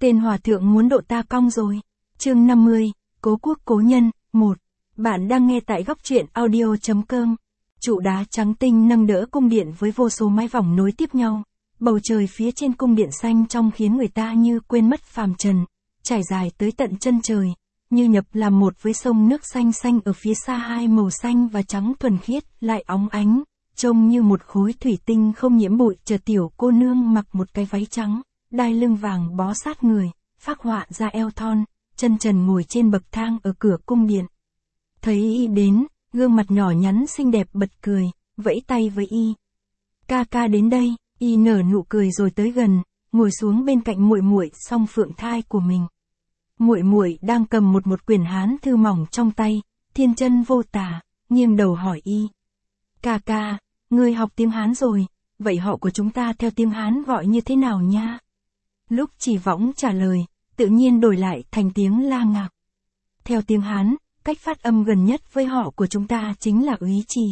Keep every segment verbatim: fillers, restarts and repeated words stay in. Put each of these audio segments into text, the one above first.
Tên hòa thượng muốn độ ta cong rồi. Chương năm mươi, Cố quốc cố nhân, một. Bạn đang nghe tại góc truyện audio chấm com. Trụ đá trắng tinh nâng đỡ cung điện với vô số mái vòng nối tiếp nhau. Bầu trời phía trên cung điện xanh trong khiến người ta như quên mất phàm trần, trải dài tới tận chân trời, như nhập làm một với sông nước xanh xanh ở phía xa, hai màu xanh và trắng thuần khiết, lại óng ánh, trông như một khối thủy tinh không nhiễm bụi. Chợt tiểu cô nương mặc một cái váy trắng, đai lưng vàng bó sát người, phác họa ra eo thon, chân trần ngồi trên bậc thang ở cửa cung điện. Thấy y đến, gương mặt nhỏ nhắn xinh đẹp bật cười, vẫy tay với y. Ca ca đến đây. Y nở nụ cười rồi tới gần, ngồi xuống bên cạnh muội muội song phượng thai của mình. Muội muội đang cầm một một quyển Hán thư mỏng trong tay, thiên chân vô tả, nghiêng đầu hỏi y. Ca ca, ngươi học tiếng Hán rồi, vậy họ của chúng ta theo tiếng Hán gọi như thế nào nha? Lúc Chỉ Võng trả lời, tự nhiên đổi lại thành tiếng La Ngạc. Theo tiếng Hán, cách phát âm gần nhất với họ của chúng ta chính là Úy Trì.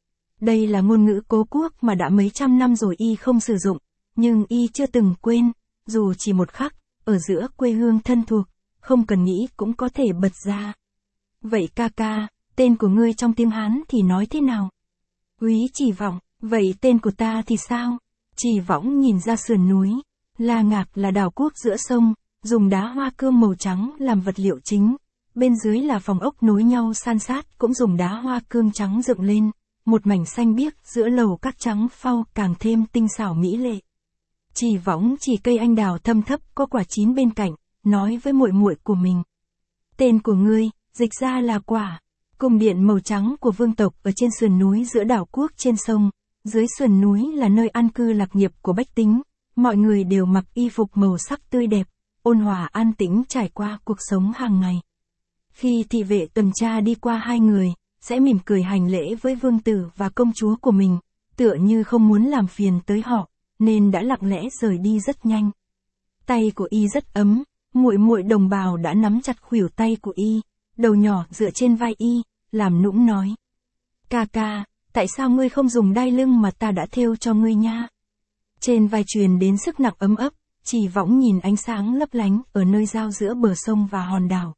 Đây là ngôn ngữ cố quốc mà đã mấy trăm năm rồi y không sử dụng, nhưng y chưa từng quên, dù chỉ một khắc, ở giữa quê hương thân thuộc, không cần nghĩ cũng có thể bật ra. Vậy ca ca, tên của ngươi trong tiếng Hán thì nói thế nào? Úy Chỉ Võng, vậy tên của ta thì sao? Chỉ Võng nhìn ra sườn núi, La Ngạc là đảo quốc giữa sông, dùng đá hoa cương màu trắng làm vật liệu chính, bên dưới là phòng ốc nối nhau san sát cũng dùng đá hoa cương trắng dựng lên. Một mảnh xanh biếc giữa lầu các trắng phau càng thêm tinh xảo mỹ lệ. Chỉ Võng chỉ cây anh đào thâm thấp có quả chín bên cạnh, nói với muội muội của mình. Tên của ngươi, dịch ra là quả. Cung điện màu trắng của vương tộc ở trên sườn núi giữa đảo quốc trên sông, dưới sườn núi là nơi an cư lạc nghiệp của bách tính, mọi người đều mặc y phục màu sắc tươi đẹp, ôn hòa an tĩnh trải qua cuộc sống hàng ngày. Khi thị vệ tuần tra đi qua hai người, sẽ mỉm cười hành lễ với vương tử và công chúa của mình, tựa như không muốn làm phiền tới họ, nên đã lặng lẽ rời đi rất nhanh. Tay của y rất ấm, muội muội đồng bào đã nắm chặt khuỷu tay của y, đầu nhỏ dựa trên vai y, làm nũng nói. Ca ca, tại sao ngươi không dùng đai lưng mà ta đã thêu cho ngươi nha? Trên vai truyền đến sức nặng ấm ấp, Chỉ Võng nhìn ánh sáng lấp lánh ở nơi giao giữa bờ sông và hòn đảo.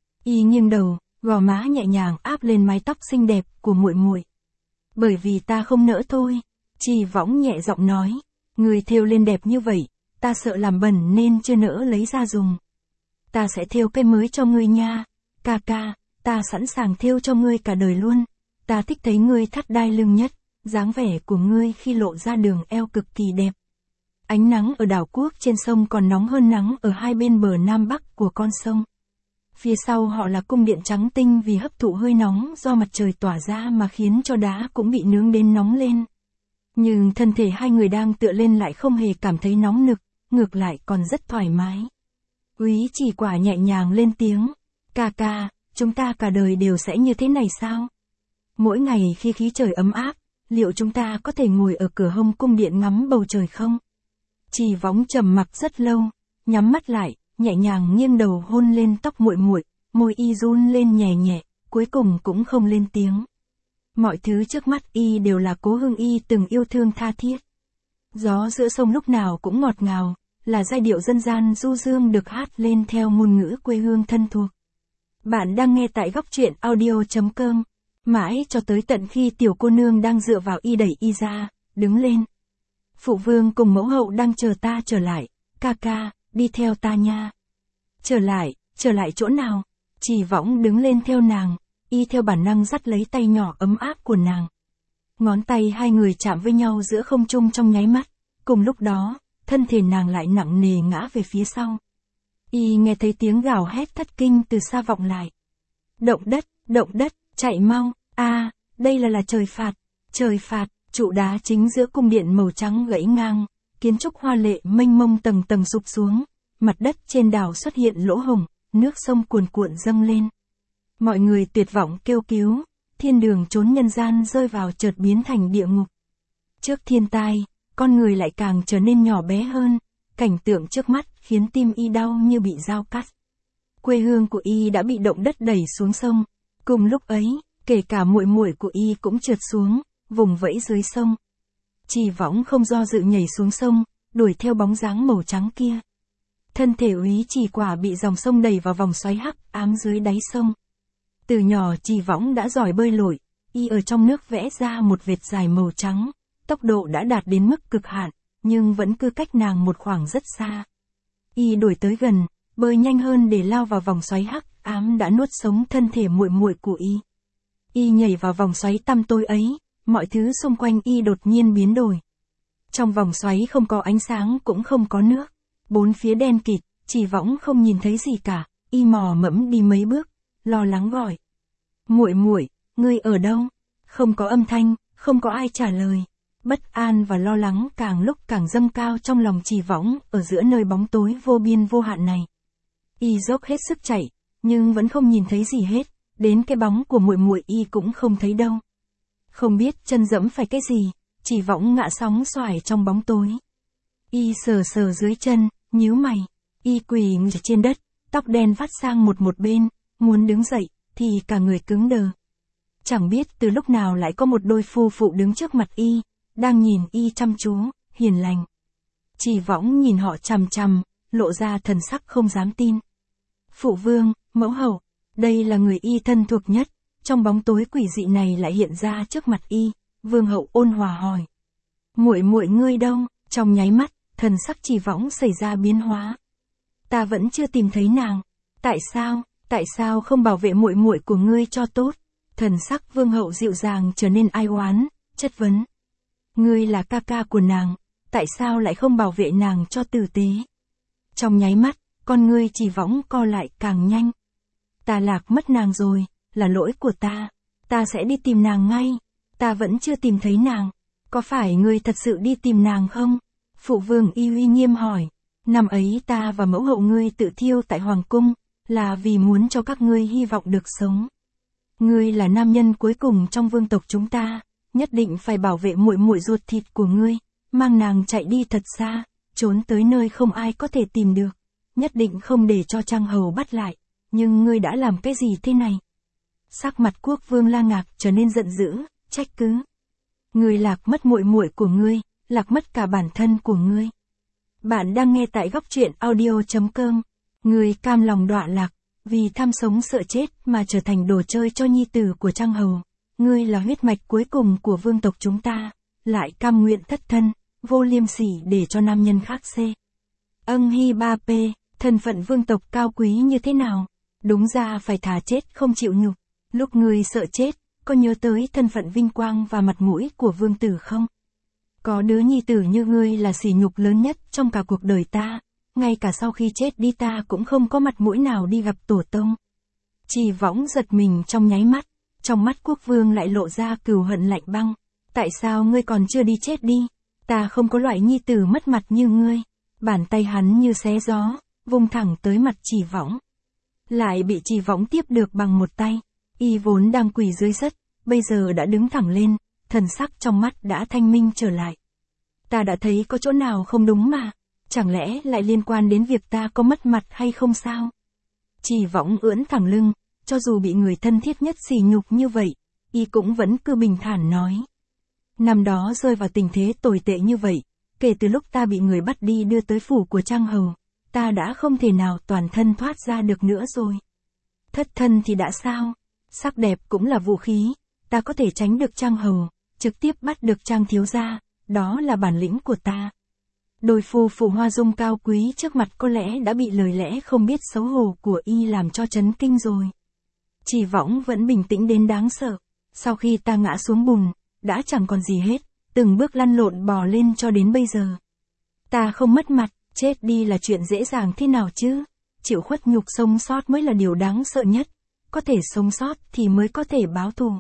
Y nghiêng đầu, gò má nhẹ nhàng áp lên mái tóc xinh đẹp của muội muội. Bởi vì ta không nỡ thôi, Chỉ Võng nhẹ giọng nói, người thêu lên đẹp như vậy, ta sợ làm bẩn nên chưa nỡ lấy ra dùng. Ta sẽ thêu cái mới cho ngươi nha, ca ca, ta sẵn sàng thêu cho ngươi cả đời luôn. Ta thích thấy ngươi thắt đai lưng nhất, dáng vẻ của ngươi khi lộ ra đường eo cực kỳ đẹp. Ánh nắng ở đảo quốc trên sông còn nóng hơn nắng ở hai bên bờ nam bắc của con sông. Phía sau họ là cung điện trắng tinh vì hấp thụ hơi nóng do mặt trời tỏa ra mà khiến cho đá cũng bị nướng đến nóng lên. Nhưng thân thể hai người đang tựa lên lại không hề cảm thấy nóng nực, ngược lại còn rất thoải mái. Úy Chỉ Quả nhẹ nhàng lên tiếng, ca ca, chúng ta cả đời đều sẽ như thế này sao? Mỗi ngày khi khí trời ấm áp, liệu chúng ta có thể ngồi ở cửa hông cung điện ngắm bầu trời không? Chỉ Võng trầm mặc rất lâu, nhắm mắt lại, nhẹ nhàng nghiêng đầu hôn lên tóc muội muội, môi y run lên nhẹ nhẹ, cuối cùng cũng không lên tiếng. Mọi thứ trước mắt y đều là cố hương y từng yêu thương tha thiết. Gió giữa sông lúc nào cũng ngọt ngào, là giai điệu dân gian du dương được hát lên theo ngôn ngữ quê hương thân thuộc. Bạn đang nghe tại góc truyện audio chấm com. Mãi cho tới tận khi tiểu cô nương đang dựa vào y đẩy y ra, đứng lên. Phụ vương cùng mẫu hậu đang chờ ta trở lại, ca ca, đi theo ta nha. Trở lại, trở lại chỗ nào? Chỉ Võng đứng lên theo nàng, y theo bản năng dắt lấy tay nhỏ ấm áp của nàng. Ngón tay hai người chạm với nhau giữa không trung trong nháy mắt, cùng lúc đó, thân thể nàng lại nặng nề ngã về phía sau. Y nghe thấy tiếng gào hét thất kinh từ xa vọng lại. Động đất, động đất, chạy mau, a, à, đây là là trời phạt, trời phạt. Trụ đá chính giữa cung điện màu trắng gãy ngang, kiến trúc hoa lệ mênh mông tầng tầng sụp xuống, mặt đất trên đảo xuất hiện lỗ hổng, nước sông cuồn cuộn dâng lên. Mọi người tuyệt vọng kêu cứu, thiên đường trốn nhân gian rơi vào chợt biến thành địa ngục. Trước thiên tai, con người lại càng trở nên nhỏ bé hơn, cảnh tượng trước mắt khiến tim y đau như bị dao cắt. Quê hương của y đã bị động đất đẩy xuống sông, cùng lúc ấy, kể cả muội muội của y cũng trượt xuống, vùng vẫy dưới sông. Chỉ Võng không do dự nhảy xuống sông, đuổi theo bóng dáng màu trắng kia. thân thể Úy Chỉ Quả bị dòng sông đẩy vào vòng xoáy hắc ám dưới đáy sông. Từ nhỏ Chỉ Võng đã giỏi bơi lội, y ở trong nước vẽ ra một vệt dài màu trắng, tốc độ đã đạt đến mức cực hạn, nhưng vẫn cứ cách nàng một khoảng rất xa. Y đuổi tới gần, bơi nhanh hơn để lao vào vòng xoáy hắc ám đã nuốt sống thân thể muội muội của y. Y nhảy vào vòng xoáy tăm tối ấy, mọi thứ xung quanh y đột nhiên biến đổi. Trong vòng xoáy không có ánh sáng cũng không có nước, bốn phía đen kịt, Chỉ Võng không nhìn thấy gì cả, y mò mẫm đi mấy bước, lo lắng gọi: "Muội muội, ngươi ở đâu?" Không có âm thanh, không có ai trả lời. Bất an và lo lắng càng lúc càng dâng cao trong lòng Chỉ Võng ở giữa nơi bóng tối vô biên vô hạn này. Y dốc hết sức chạy, nhưng vẫn không nhìn thấy gì hết, đến cái bóng của muội muội y cũng không thấy đâu. Không biết chân dẫm phải cái gì, Chỉ Võng ngã sóng xoài trong bóng tối. Y sờ sờ dưới chân, nhíu mày, y quỳ trên đất, tóc đen vắt sang một một bên, muốn đứng dậy, thì cả người cứng đờ. Chẳng biết từ lúc nào lại có một đôi phu phụ đứng trước mặt y, đang nhìn y chăm chú, hiền lành. Chỉ Võng nhìn họ chằm chằm, lộ ra thần sắc không dám tin. Phụ vương, mẫu hậu, đây là người y thân thuộc nhất, trong bóng tối quỷ dị này lại hiện ra trước mặt y. Vương hậu ôn hòa hỏi: "Muội muội ngươi đâu?" Trong nháy mắt, thần sắc Chỉ Võng xảy ra biến hóa. "Ta vẫn chưa tìm thấy nàng. Tại sao, tại sao không bảo vệ muội muội của ngươi cho tốt?" Thần sắc vương hậu dịu dàng trở nên ai oán, chất vấn: "Ngươi là ca ca của nàng, tại sao lại không bảo vệ nàng cho tử tế?" Trong nháy mắt, con ngươi Chỉ Võng co lại càng nhanh. "Ta lạc mất nàng rồi, là lỗi của ta. Ta sẽ đi tìm nàng ngay. Ta vẫn chưa tìm thấy nàng. Có phải ngươi thật sự đi tìm nàng không?" Phụ vương y uy nghiêm hỏi. "Năm ấy ta và mẫu hậu ngươi tự thiêu tại hoàng cung, là vì muốn cho các ngươi hy vọng được sống. Ngươi là nam nhân cuối cùng trong vương tộc chúng ta, nhất định phải bảo vệ muội muội ruột thịt của ngươi, mang nàng chạy đi thật xa, trốn tới nơi không ai có thể tìm được, nhất định không để cho Trang hầu bắt lại, nhưng ngươi đã làm cái gì thế này?" Sắc mặt quốc vương La Ngạc trở nên giận dữ, trách cứ: "Ngươi lạc mất muội muội của ngươi, lạc mất cả bản thân của ngươi." Bạn đang nghe tại góc truyện audio chấm com. Ngươi cam lòng đọa lạc, vì tham sống sợ chết mà trở thành đồ chơi cho nhi tử của Trang hầu. Ngươi là huyết mạch cuối cùng của vương tộc chúng ta, lại cam nguyện thất thân, vô liêm sỉ để cho nam nhân khác xê. Âng Hi Ba P, thân phận vương tộc cao quý như thế nào? Đúng ra phải thà chết không chịu nhục. Lúc ngươi sợ chết, có nhớ tới thân phận vinh quang và mặt mũi của vương tử không? Có đứa nhi tử như ngươi là sỉ nhục lớn nhất trong cả cuộc đời ta, ngay cả sau khi chết đi ta cũng không có mặt mũi nào đi gặp tổ tông. Chỉ Võng giật mình trong nháy mắt, trong mắt quốc vương lại lộ ra cừu hận lạnh băng. Tại sao ngươi còn chưa đi chết đi? Ta không có loại nhi tử mất mặt như ngươi. Bàn tay hắn như xé gió, vung thẳng tới mặt Chỉ Võng. Lại bị Chỉ Võng tiếp được bằng một tay. Y vốn đang quỳ dưới đất, bây giờ đã đứng thẳng lên, thần sắc trong mắt đã thanh minh trở lại. Ta đã thấy có chỗ nào không đúng mà, chẳng lẽ lại liên quan đến việc ta có mất mặt hay không sao? Chỉ Võng ưỡn thẳng lưng, cho dù bị người thân thiết nhất sỉ nhục như vậy, y cũng vẫn cứ bình thản nói. Năm đó rơi vào tình thế tồi tệ như vậy, kể từ lúc ta bị người bắt đi đưa tới phủ của Trang hầu, ta đã không thể nào toàn thân thoát ra được nữa rồi. Thất thân thì đã sao? Sắc đẹp cũng là vũ khí, ta có thể tránh được Trang hầu, trực tiếp bắt được Trang thiếu gia, đó là bản lĩnh của ta. Đôi phu phụ hoa dung cao quý trước mặt có lẽ đã bị lời lẽ không biết xấu hổ của y làm cho chấn kinh rồi. Chỉ Võng vẫn bình tĩnh đến đáng sợ. Sau khi ta ngã xuống bùn, đã chẳng còn gì hết, từng bước lăn lộn bò lên cho đến bây giờ. Ta không mất mặt, chết đi là chuyện dễ dàng thế nào chứ? Chịu khuất nhục sống sót mới là điều đáng sợ nhất. Có thể sống sót thì mới có thể báo thù.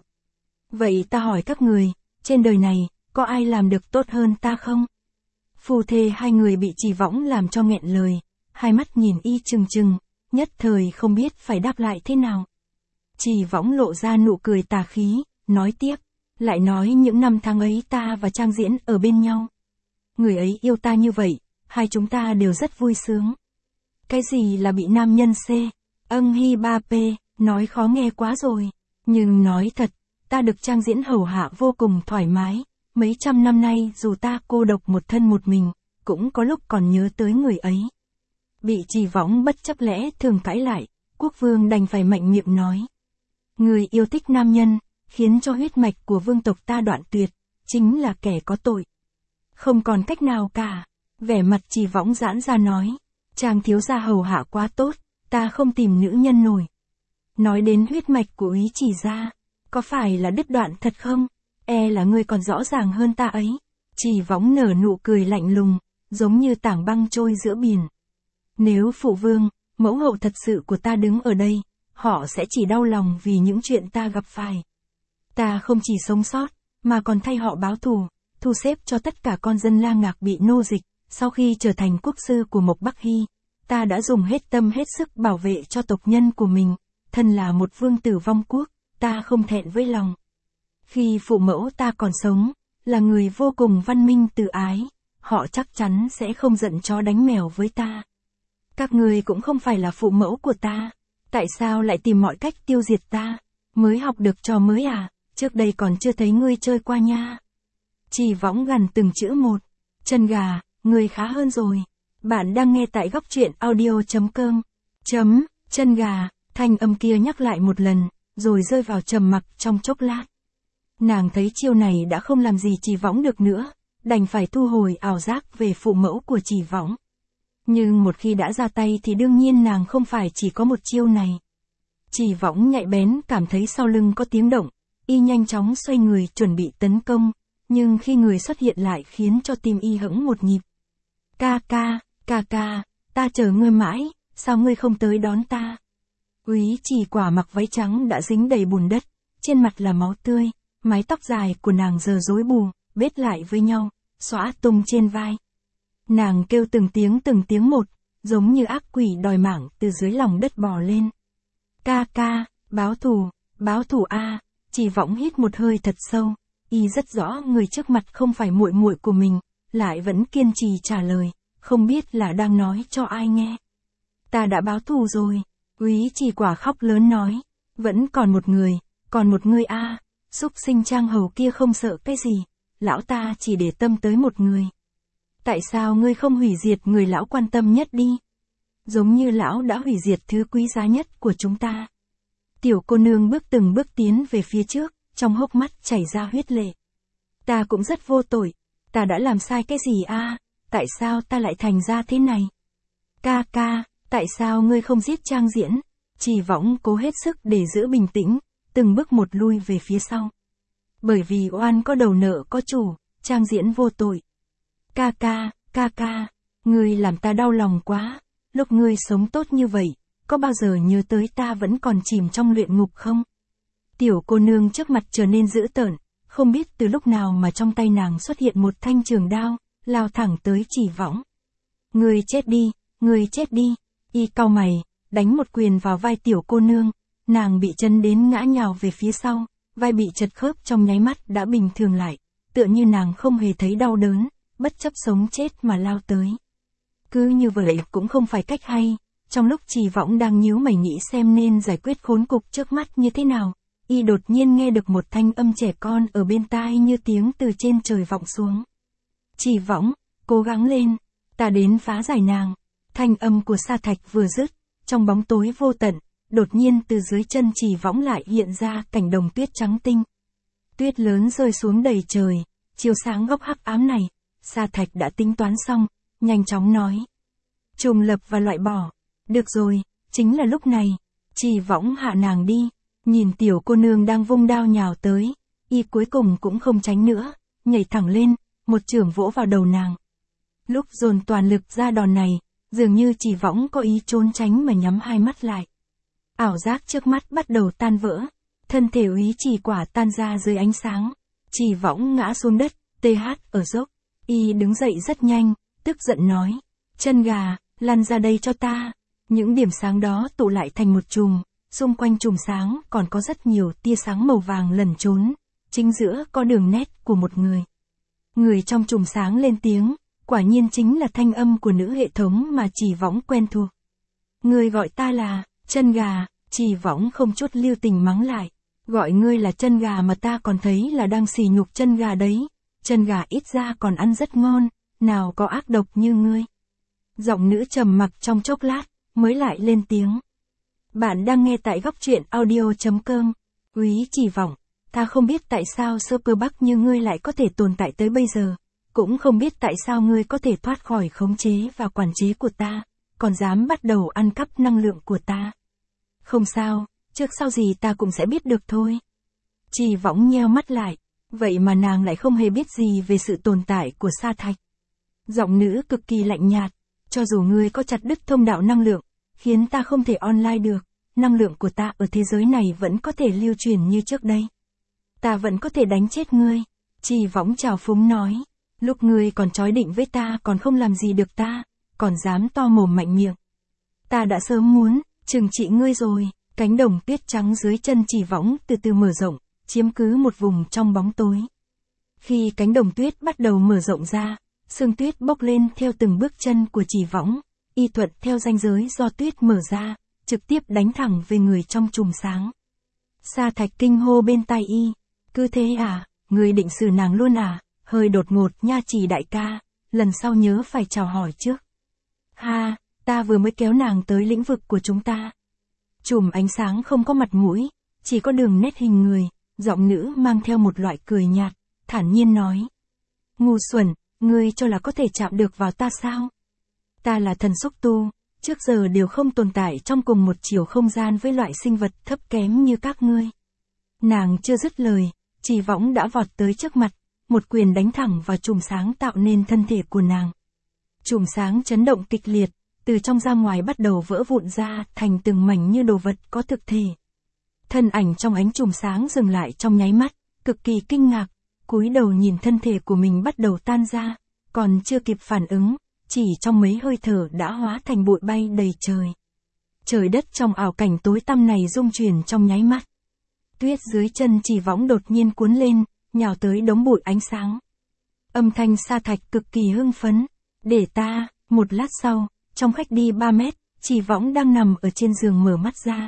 Vậy ta hỏi các người, trên đời này, có ai làm được tốt hơn ta không? Phu thê hai người bị Chỉ Võng làm cho nghẹn lời, hai mắt nhìn y trừng trừng, nhất thời không biết phải đáp lại thế nào. Chỉ Võng lộ ra nụ cười tà khí, nói tiếp, lại nói những năm tháng ấy ta và Trang Diễn ở bên nhau. Người ấy yêu ta như vậy, hai chúng ta đều rất vui sướng. Cái gì là bị nam nhân xê? Âng Hi Ba P, nói khó nghe quá rồi. Nhưng nói thật, ta được Trang Diễn hầu hạ vô cùng thoải mái. Mấy trăm năm nay dù ta cô độc một thân một mình, cũng có lúc còn nhớ tới người ấy. Bị Trì Võng bất chấp lẽ thường cãi lại, quốc vương đành phải mạnh miệng nói. Người yêu thích nam nhân, khiến cho huyết mạch của vương tộc ta đoạn tuyệt, chính là kẻ có tội. Không còn cách nào cả, vẻ mặt Trì Võng giãn ra nói. Chàng thiếu gia hầu hạ quá tốt, ta không tìm nữ nhân nổi. Nói đến huyết mạch của Úy Chỉ gia, có phải là đứt đoạn thật không? E là ngươi còn rõ ràng hơn ta ấy. Trì Võng nở nụ cười lạnh lùng, giống như tảng băng trôi giữa biển. Nếu phụ vương, mẫu hậu thật sự của ta đứng ở đây, họ sẽ chỉ đau lòng vì những chuyện ta gặp phải. Ta không chỉ sống sót, mà còn thay họ báo thù, thu xếp cho tất cả con dân La Ngạc bị nô dịch. Sau khi trở thành quốc sư của Mộc Bắc Hy, ta đã dùng hết tâm hết sức bảo vệ cho tộc nhân của mình. Thân là một vương tử vong quốc, ta không thẹn với lòng. Khi phụ mẫu ta còn sống, là người vô cùng văn minh từ ái, họ chắc chắn sẽ không giận chó đánh mèo với ta. Các người cũng không phải là phụ mẫu của ta, tại sao lại tìm mọi cách tiêu diệt ta? Mới học được trò mới à, trước đây còn chưa thấy ngươi chơi qua nha. Trì Võng gằn từng chữ một. Chân gà, ngươi khá hơn rồi. Bạn đang nghe tại góc truyện audio chấm com. Chấm, chân gà, thanh âm kia nhắc lại một lần, rồi rơi vào trầm mặc trong chốc lát. Nàng thấy chiêu này đã không làm gì Trì Võng được nữa, đành phải thu hồi ảo giác về phụ mẫu của Trì Võng. Nhưng một khi đã ra tay thì đương nhiên nàng không phải chỉ có một chiêu này. Trì Võng nhạy bén cảm thấy sau lưng có tiếng động, y nhanh chóng xoay người chuẩn bị tấn công, nhưng khi người xuất hiện lại khiến cho tim y hững một nhịp. Ca ca, ca ca, ta chờ ngươi mãi, sao ngươi không tới đón ta? Úy Trì Quả mặc váy trắng đã dính đầy bùn đất, trên mặt là máu tươi, mái tóc dài của nàng giờ rối bù, bết lại với nhau, xõa tung trên vai. Nàng kêu từng tiếng từng tiếng một, giống như ác quỷ đòi mạng từ dưới lòng đất bò lên. Ca ca, báo thù, báo thù a. Trì Võng hít một hơi thật sâu, y rất rõ người trước mặt không phải muội muội của mình, lại vẫn kiên trì trả lời, không biết là đang nói cho ai nghe. Ta đã báo thù rồi. Úy Trì Quả khóc lớn nói, vẫn còn một người, còn một người a. À. Súc sinh Trang Hầu kia không sợ cái gì, lão ta chỉ để tâm tới một người. Tại sao ngươi không hủy diệt người lão quan tâm nhất đi? Giống như lão đã hủy diệt thứ quý giá nhất của chúng ta. Tiểu cô nương bước từng bước tiến về phía trước, trong hốc mắt chảy ra huyết lệ. Ta cũng rất vô tội, ta đã làm sai cái gì a? À? Tại sao ta lại thành ra thế này? Ca ca, tại sao ngươi không giết Trang Diễn? Trì Võng cố hết sức để giữ bình tĩnh, từng bước một lui về phía sau. Bởi vì oan có đầu nợ có chủ, Trang Diễn vô tội. Ca ca, ca ca, ngươi làm ta đau lòng quá, lúc ngươi sống tốt như vậy, có bao giờ nhớ tới ta vẫn còn chìm trong luyện ngục không? Tiểu cô nương trước mặt trở nên dữ tợn, không biết từ lúc nào mà trong tay nàng xuất hiện một thanh trường đao, lao thẳng tới Trì Võng. Ngươi chết đi, ngươi chết đi, y cau mày, đánh một quyền vào vai tiểu cô nương, nàng bị chân đến ngã nhào về phía sau, vai bị chật khớp trong nháy mắt đã bình thường lại, tựa như nàng không hề thấy đau đớn, bất chấp sống chết mà lao tới. Cứ như vậy cũng không phải cách hay, trong lúc Trì Võng đang nhíu mày nghĩ xem nên giải quyết khốn cục trước mắt như thế nào, y đột nhiên nghe được một thanh âm trẻ con ở bên tai như tiếng từ trên trời vọng xuống. Trì Võng, cố gắng lên, ta đến phá giải nàng. Thanh âm của Sa Thạch vừa dứt, trong bóng tối vô tận, đột nhiên từ dưới chân Trì Võng lại hiện ra cảnh đồng tuyết trắng tinh. Tuyết lớn rơi xuống đầy trời, chiếu sáng góc hắc ám này, Sa Thạch đã tính toán xong, nhanh chóng nói. Trùng lập và loại bỏ. Được rồi, chính là lúc này. Trì Võng hạ nàng đi, nhìn tiểu cô nương đang vung đao nhào tới, y cuối cùng cũng không tránh nữa, nhảy thẳng lên, một chưởng vỗ vào đầu nàng. Lúc dồn toàn lực ra đòn này, dường như Trì Võng có ý trốn tránh mà nhắm hai mắt lại. Ảo giác trước mắt bắt đầu tan vỡ, thân thể Úy Trì Quả tan ra dưới ánh sáng. Trì Võng ngã xuống đất, tê hát ở dốc, y đứng dậy rất nhanh, tức giận nói, chân gà, lăn ra đây cho ta. Những điểm sáng đó tụ lại thành một chùm, xung quanh chùm sáng còn có rất nhiều tia sáng màu vàng lẩn trốn, chính giữa có đường nét của một người. Người trong chùm sáng lên tiếng, quả nhiên chính là thanh âm của nữ hệ thống mà Trì Võng quen thuộc. Người gọi ta là, chân gà, Trì Võng không chút lưu tình mắng lại, gọi ngươi là chân gà mà ta còn thấy là đang sỉ nhục chân gà đấy, chân gà ít ra còn ăn rất ngon, nào có ác độc như ngươi. Giọng nữ trầm mặc trong chốc lát, mới lại lên tiếng. Bạn đang nghe tại góc truyện audio.com. Úy Chỉ Vọng, ta không biết tại sao sơ cơ bắp như ngươi lại có thể tồn tại tới bây giờ. Cũng không biết tại sao ngươi có thể thoát khỏi khống chế và quản chế của ta, còn dám bắt đầu ăn cắp năng lượng của ta. Không sao, trước sau gì ta cũng sẽ biết được thôi. Chỉ Võng nheo mắt lại, vậy mà nàng lại không hề biết gì về sự tồn tại của Sa Thạch. Giọng nữ cực kỳ lạnh nhạt, cho dù ngươi có chặt đứt thông đạo năng lượng, khiến ta không thể online được, năng lượng của ta ở thế giới này vẫn có thể lưu truyền như trước đây. Ta vẫn có thể đánh chết ngươi. Chỉ Võng trào phúng nói, lúc ngươi còn trói định với ta còn không làm gì được ta, còn dám to mồm mạnh miệng. Ta đã sớm muốn trừng trị ngươi rồi. Cánh đồng tuyết trắng dưới chân Chỉ Võng từ từ mở rộng, chiếm cứ một vùng trong bóng tối. Khi cánh đồng tuyết bắt đầu mở rộng ra, sương tuyết bốc lên theo từng bước chân của Chỉ Võng, y thuận theo ranh giới do tuyết mở ra, trực tiếp đánh thẳng về người trong chùm sáng. Sa Thạch kinh hô bên tai y, cứ thế à, người định xử nàng luôn à, hơi đột ngột nha Chỉ đại ca, lần sau nhớ phải chào hỏi trước. Ha, ta vừa mới kéo nàng tới lĩnh vực của chúng ta. Chùm ánh sáng không có mặt mũi, chỉ có đường nét hình người, giọng nữ mang theo một loại cười nhạt, thản nhiên nói. Ngu xuẩn, ngươi cho là có thể chạm được vào ta sao? Ta là thần xúc tu, trước giờ đều không tồn tại trong cùng một chiều không gian với loại sinh vật thấp kém như các ngươi. Nàng chưa dứt lời, Chỉ Võng đã vọt tới trước mặt, một quyền đánh thẳng vào chùm sáng tạo nên thân thể của nàng. Chùm sáng chấn động kịch liệt, từ trong ra ngoài bắt đầu vỡ vụn ra thành từng mảnh như đồ vật có thực thể. Thân ảnh trong ánh chùm sáng dừng lại trong nháy mắt, cực kỳ kinh ngạc, cúi đầu nhìn thân thể của mình bắt đầu tan ra, còn chưa kịp phản ứng, chỉ trong mấy hơi thở đã hóa thành bụi bay đầy trời. Trời đất trong ảo cảnh tối tăm này rung chuyển trong nháy mắt. Tuyết dưới chân Chỉ Võng đột nhiên cuốn lên, nhào tới đống bụi ánh sáng. Âm thanh Sa Thạch cực kỳ hưng phấn. Để ta, một lát sau, trong khách đi ba mét, Chỉ Võng đang nằm ở trên giường mở mắt ra.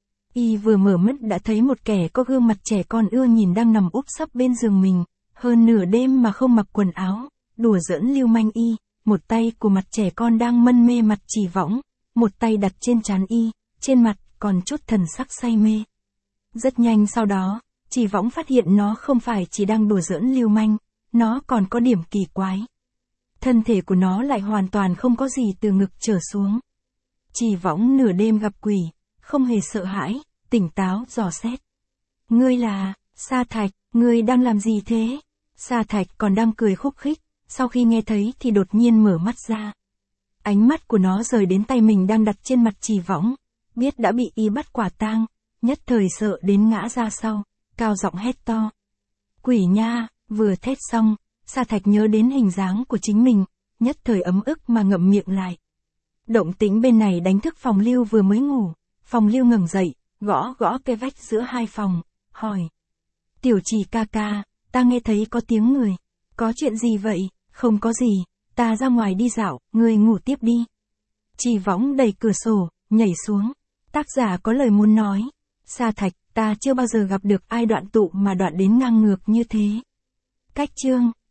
Y vừa mở mắt đã thấy một kẻ có gương mặt trẻ con ưa nhìn đang nằm úp sấp bên giường mình, hơn nửa đêm mà không mặc quần áo, đùa giỡn lưu manh y, một tay của mặt trẻ con đang mân mê mặt Chỉ Võng, một tay đặt trên trán y, trên mặt còn chút thần sắc say mê. Rất nhanh sau đó, Chỉ Võng phát hiện nó không phải chỉ đang đùa giỡn lưu manh, nó còn có điểm kỳ quái. Thân thể của nó lại hoàn toàn không có gì từ ngực trở xuống. Chỉ Võng nửa đêm gặp quỷ, không hề sợ hãi, tỉnh táo dò xét. Ngươi là, Sa Thạch, ngươi đang làm gì thế? Sa Thạch còn đang cười khúc khích, sau khi nghe thấy thì đột nhiên mở mắt ra. Ánh mắt của nó rời đến tay mình đang đặt trên mặt Chỉ Võng, biết đã bị y bắt quả tang, nhất thời sợ đến ngã ra sau, cao giọng hét to. Quỷ nha, vừa thét xong, Sa Thạch nhớ đến hình dáng của chính mình, nhất thời ấm ức mà ngậm miệng lại. Động tĩnh bên này đánh thức Phòng Lưu vừa mới ngủ, Phòng Lưu ngẩng dậy, gõ gõ cái vách giữa hai phòng, hỏi. Tiểu Chỉ ca ca, ta nghe thấy có tiếng người, có chuyện gì vậy? Không có gì, ta ra ngoài đi dạo, ngươi ngủ tiếp đi. Chỉ Võng đẩy cửa sổ, nhảy xuống. Tác giả có lời muốn nói. Sa Thạch, ta chưa bao giờ gặp được ai đoạn tụ mà đoạn đến ngang ngược như thế. Cách chương.